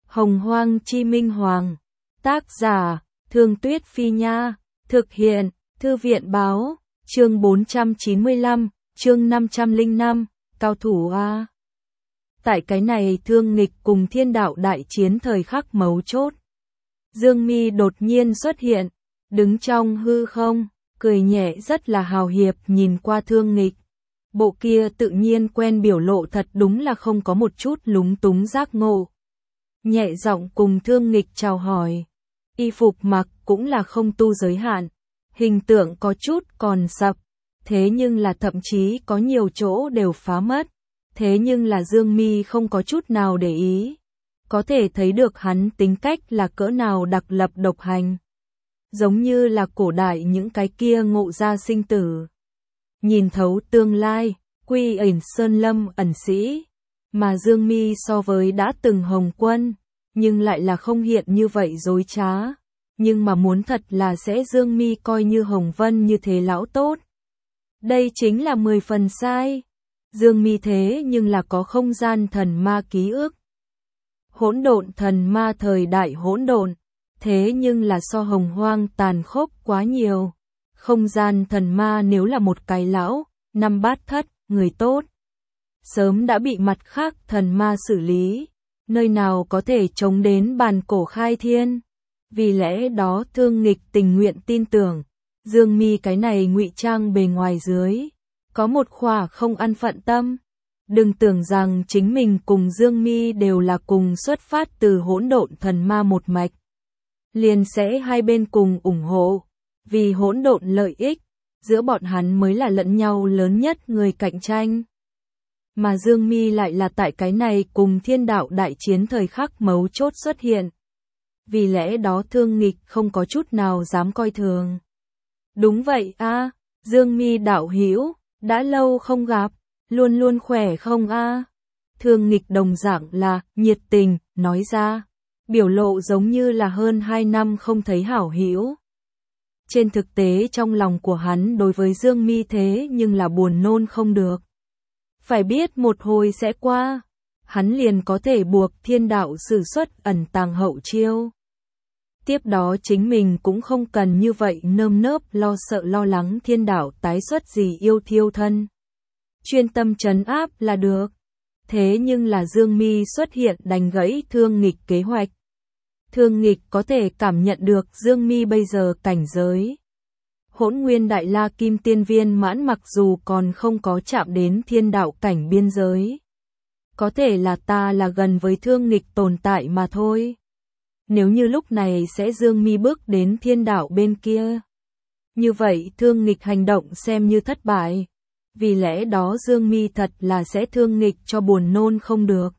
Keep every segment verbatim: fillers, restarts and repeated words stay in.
Hồng Hoang Chi Minh Hoàng. Tác giả, Thương Tuyết Phi Nha. Thực hiện, Thư viện Báo. Chương bốn trăm chín mươi lăm, chương năm trăm lẻ năm, cao thủ A. Tại cái này Thương Nghịch cùng Thiên Đạo đại chiến thời khắc mấu chốt. Dương Mi đột nhiên xuất hiện, đứng trong hư không, cười nhẹ rất là hào hiệp nhìn qua Thương Nghịch. Bộ kia tự nhiên quen biểu lộ thật đúng là không có một chút lúng túng giác ngộ. Nhẹ giọng cùng Thương Nghịch chào hỏi. Y phục mặc cũng là không tu giới hạn. Hình tượng có chút còn sập. Thế nhưng là thậm chí có nhiều chỗ đều phá mất. Thế nhưng là Dương Mi không có chút nào để ý. Có thể thấy được hắn tính cách là cỡ nào đặc lập độc hành. Giống như là cổ đại những cái kia ngộ ra sinh tử. Nhìn thấu tương lai, quy ẩn sơn lâm ẩn sĩ. Mà Dương Mi so với đã từng Hồng Quân, nhưng lại là không hiện như vậy dối trá. Nhưng mà muốn thật là sẽ Dương Mi coi như Hồng Vân như thế lão tốt. Đây chính là mười phần sai. Dương Mi thế nhưng là có không gian thần ma ký ức. Hỗn độn thần ma thời đại hỗn độn, thế nhưng là so Hồng Hoang tàn khốc quá nhiều. Không gian thần ma nếu là một cái lão, năm bát thất, người tốt, sớm đã bị mặt khác thần ma xử lý, nơi nào có thể chống đến bàn cổ khai thiên. Vì lẽ đó Thương Nghịch tình nguyện tin tưởng, Dương Mi cái này ngụy trang bề ngoài dưới, có một khỏa không ăn phận tâm. Đừng tưởng rằng chính mình cùng Dương Mi đều là cùng xuất phát từ hỗn độn thần ma một mạch. Liền sẽ hai bên cùng ủng hộ, vì hỗn độn lợi ích, giữa bọn hắn mới là lẫn nhau lớn nhất người cạnh tranh. Mà Dương Mi lại là tại cái này cùng Thiên Đạo đại chiến thời khắc mấu chốt xuất hiện. Vì lẽ đó Thương Nghịch không có chút nào dám coi thường. Đúng vậy a, à, Dương Mi đạo hữu, đã lâu không gặp, luôn luôn khỏe không a? À? Thương Nghịch đồng dạng là nhiệt tình nói ra, biểu lộ giống như là hơn hai năm không thấy hảo hữu. Trên thực tế trong lòng của hắn đối với Dương Mi thế nhưng là buồn nôn không được. Phải biết một hồi sẽ qua, hắn liền có thể buộc Thiên Đạo sử xuất ẩn tàng hậu chiêu. Tiếp đó chính mình cũng không cần như vậy nơm nớp lo sợ lo lắng Thiên Đạo tái xuất gì yêu thiêu thân. Chuyên tâm trấn áp là được. Thế nhưng là Dương Mi xuất hiện đánh gãy Thương Nghịch kế hoạch. Thương Nghịch có thể cảm nhận được Dương Mi bây giờ cảnh giới. Hỗn Nguyên Đại La Kim Tiên Viên mãn mặc dù còn không có chạm đến Thiên Đạo cảnh biên giới. Có thể là ta là gần với Thương Nghịch tồn tại mà thôi. Nếu như lúc này sẽ Dương Mi bước đến Thiên Đạo bên kia, như vậy Thương Nghịch hành động xem như thất bại. Vì lẽ đó Dương Mi thật là sẽ Thương Nghịch cho buồn nôn không được.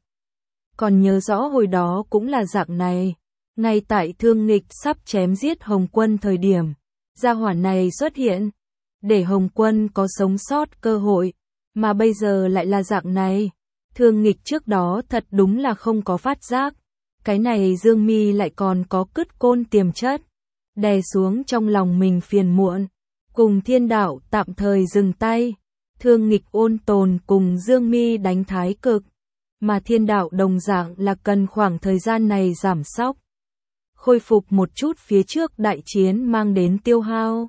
Còn nhớ rõ hồi đó cũng là dạng này. Ngay tại Thương Nghịch sắp chém giết Hồng Quân thời điểm, gia hỏa này xuất hiện, để Hồng Quân có sống sót cơ hội, mà bây giờ lại là dạng này. Thương Nghịch trước đó thật đúng là không có phát giác, cái này Dương Mi lại còn có cứt côn tiềm chất, đè xuống trong lòng mình phiền muộn, cùng Thiên Đạo tạm thời dừng tay. Thương Nghịch ôn tồn cùng Dương Mi đánh thái cực, mà Thiên Đạo đồng dạng là cần khoảng thời gian này giảm sóc, khôi phục một chút phía trước đại chiến mang đến tiêu hao.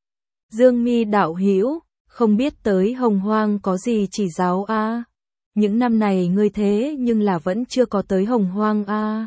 Dương Mi đạo hữu, không biết tới Hồng Hoang có gì chỉ giáo a? À? Những năm này ngươi thế nhưng là vẫn chưa có tới Hồng Hoang a. À?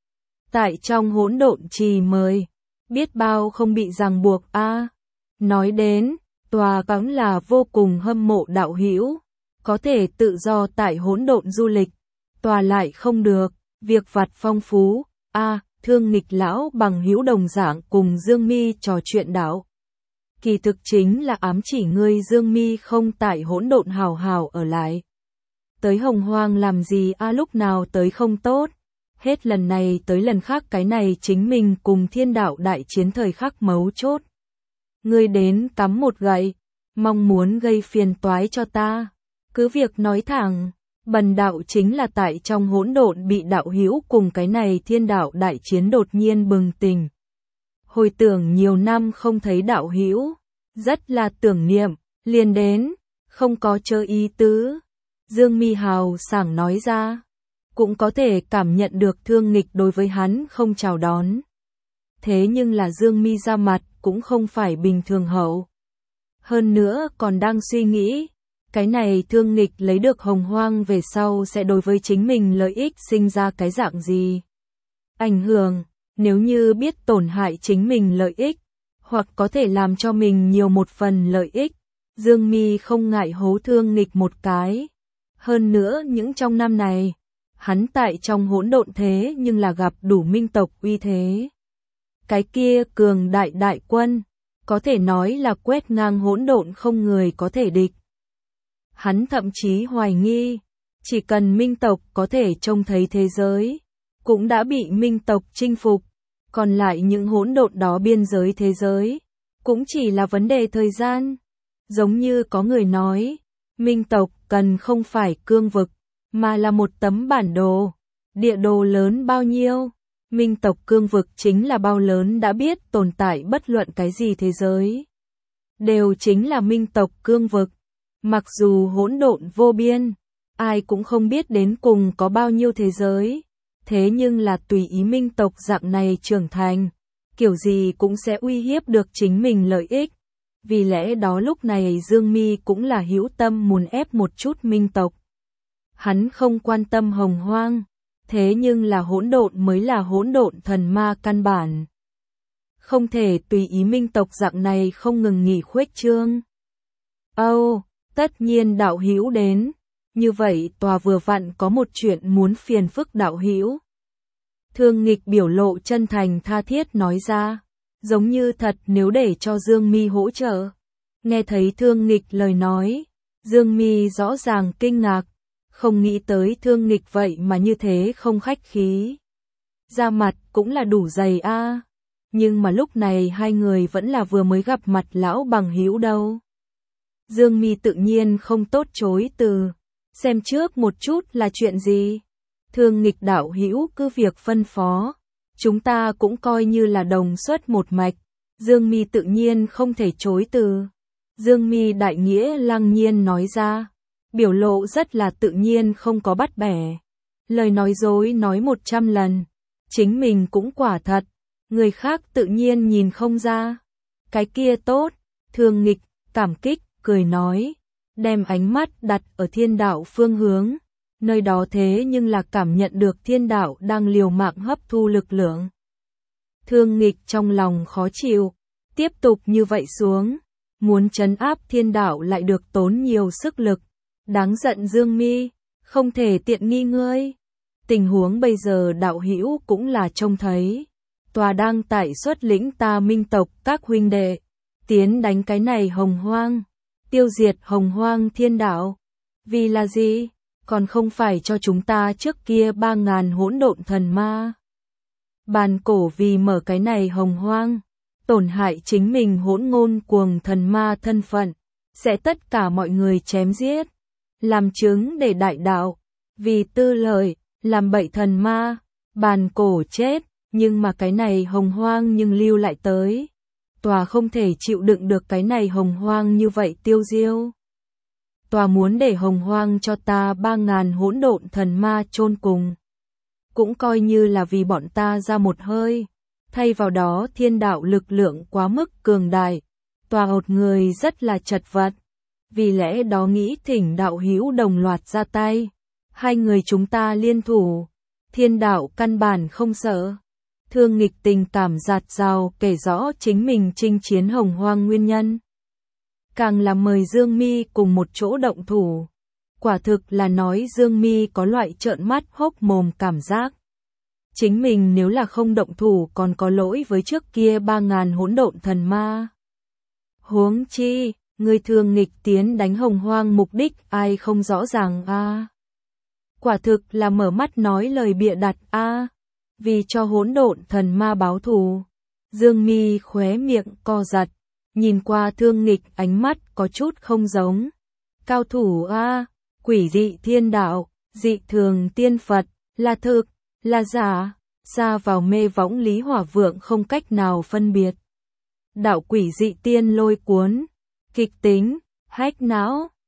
Tại trong hỗn độn trì mời, biết bao không bị ràng buộc a. À? Nói đến, tòa cũng là vô cùng hâm mộ đạo hữu, có thể tự do tại hỗn độn du lịch, tòa lại không được, việc vặt phong phú a. À, Thương Nghịch lão bằng hữu đồng dạng cùng Dương Mi trò chuyện đạo. Kỳ thực chính là ám chỉ ngươi Dương Mi không tại hỗn độn hào hào ở lại. Tới Hồng Hoang làm gì a, à, lúc nào tới không tốt. Hết lần này tới lần khác cái này chính mình cùng Thiên Đạo đại chiến thời khắc mấu chốt. Ngươi đến cắm một gậy, mong muốn gây phiền toái cho ta. Cứ việc nói thẳng. Bần đạo chính là tại trong hỗn độn bị đạo hữu cùng cái này Thiên Đạo đại chiến đột nhiên bừng tỉnh. Hồi tưởng nhiều năm không thấy đạo hữu, rất là tưởng niệm, liền đến, không có chơ ý tứ. Dương Mi hào sảng nói ra. cũng có thể cảm nhận được Thương Nghịch đối với hắn không chào đón. Thế nhưng là Dương Mi ra mặt cũng không phải bình thường hậu. Hơn nữa còn đang suy nghĩ, cái này Thương Nghịch lấy được Hồng Hoang về sau sẽ đối với chính mình lợi ích sinh ra cái dạng gì. Ảnh hưởng, nếu như biết tổn hại chính mình lợi ích, hoặc có thể làm cho mình nhiều một phần lợi ích, Dương Mi không ngại hố Thương Nghịch một cái. Hơn nữa những trong năm này, hắn tại trong hỗn độn thế nhưng là gặp đủ minh tộc uy thế. Cái kia cường đại đại quân, có thể nói là quét ngang hỗn độn không người có thể địch. Hắn thậm chí hoài nghi, chỉ cần minh tộc có thể trông thấy thế giới, cũng đã bị minh tộc chinh phục, còn lại những hỗn độn đó biên giới thế giới, cũng chỉ là vấn đề thời gian. Giống như có người nói, minh tộc cần không phải cương vực, mà là một tấm bản đồ, địa đồ lớn bao nhiêu. Minh tộc cương vực chính là bao lớn đã biết tồn tại bất luận cái gì thế giới. Đều chính là minh tộc cương vực. Mặc dù hỗn độn vô biên, ai cũng không biết đến cùng có bao nhiêu thế giới. Thế nhưng là tùy ý minh tộc dạng này trưởng thành, kiểu gì cũng sẽ uy hiếp được chính mình lợi ích. Vì lẽ đó lúc này Dương Mi cũng là hữu tâm muốn ép một chút minh tộc. Hắn không quan tâm Hồng Hoang. Thế nhưng là hỗn độn mới là hỗn độn thần ma căn bản. Không thể tùy ý minh tộc dạng này không ngừng nghỉ khuếch trương. Âu, oh, tất nhiên đạo hữu đến. Như vậy tòa vừa vặn có một chuyện muốn phiền phức đạo hữu. Thương Nghịch biểu lộ chân thành tha thiết nói ra. Giống như thật nếu để cho Dương Mi hỗ trợ. Nghe thấy Thương Nghịch lời nói. Dương Mi rõ ràng kinh ngạc. Không nghĩ tới Thương Nghịch vậy mà như thế không khách khí. Da mặt cũng là đủ dày a. À. Nhưng mà lúc này hai người vẫn là vừa mới gặp mặt lão bằng hữu đâu. Dương Mi tự nhiên không tốt chối từ. Xem trước một chút là chuyện gì. Thương Nghịch đạo hữu cứ việc phân phó. Chúng ta cũng coi như là đồng xuất một mạch. Dương Mi tự nhiên không thể chối từ. Dương Mi đại nghĩa lăng nhiên nói ra. Biểu lộ rất là tự nhiên không có bắt bẻ. Lời nói dối nói một trăm lần. Chính mình cũng quả thật. Người khác tự nhiên nhìn không ra. Cái kia tốt. Thương Nghịch, cảm kích, cười nói. Đem ánh mắt đặt ở thiên đạo phương hướng. Nơi đó thế nhưng là cảm nhận được thiên đạo đang liều mạng hấp thu lực lượng. Thương Nghịch trong lòng khó chịu. Tiếp tục như vậy xuống. Muốn trấn áp thiên đạo lại được tốn nhiều sức lực. Đáng giận Dương Mi, không thể tiện nghi ngươi. Tình huống bây giờ đạo hữu cũng là trông thấy. Tòa đang tại xuất lĩnh ta minh tộc các huynh đệ. Tiến đánh cái này Hồng Hoang. Tiêu diệt Hồng Hoang thiên đạo. Vì là gì? Còn không phải cho chúng ta trước kia ba ngàn hỗn độn thần ma. Bàn cổ vì mở cái này Hồng Hoang. Tổn hại chính mình hỗn ngôn cuồng thần ma thân phận. Sẽ tất cả mọi người chém giết. Làm chứng để đại đạo, vì tư lợi, làm bậy thần ma, bàn cổ chết, nhưng mà cái này Hồng Hoang nhưng lưu lại tới. Tòa không thể chịu đựng được cái này Hồng Hoang như vậy tiêu diêu. Tòa muốn để Hồng Hoang cho ta ba ngàn hỗn độn thần ma chôn cùng. Cũng coi như là vì bọn ta ra một hơi. Thay vào đó thiên đạo lực lượng quá mức cường đại. Tòa một người rất là chật vật. Vì lẽ đó nghĩ thỉnh đạo hữu đồng loạt ra tay. Hai người chúng ta liên thủ. Thiên đạo căn bản không sợ. Thương Nghịch tình cảm dạt dào kể rõ chính mình chinh chiến Hồng Hoang nguyên nhân. Càng là mời Dương Mi cùng một chỗ động thủ. Quả thực là nói Dương Mi có loại trợn mắt hốc mồm cảm giác. Chính mình nếu là không động thủ còn có lỗi với trước kia ba ngàn hỗn độn thần ma. Huống chi, người Thương Nghịch tiến đánh Hồng Hoang mục đích ai không rõ ràng a. À. Quả thực là mở mắt nói lời bịa đặt a. À. Vì cho hỗn độn thần ma báo thù. Dương Mi khóe miệng co giật, nhìn qua Thương Nghịch ánh mắt có chút không giống. Cao thủ a, à, quỷ dị thiên đạo, dị thường tiên Phật, là thực, là giả, xa vào mê võng Lý Hỏa Vượng không cách nào phân biệt. Đạo quỷ dị tiên lôi cuốn, kịch tính, hách não.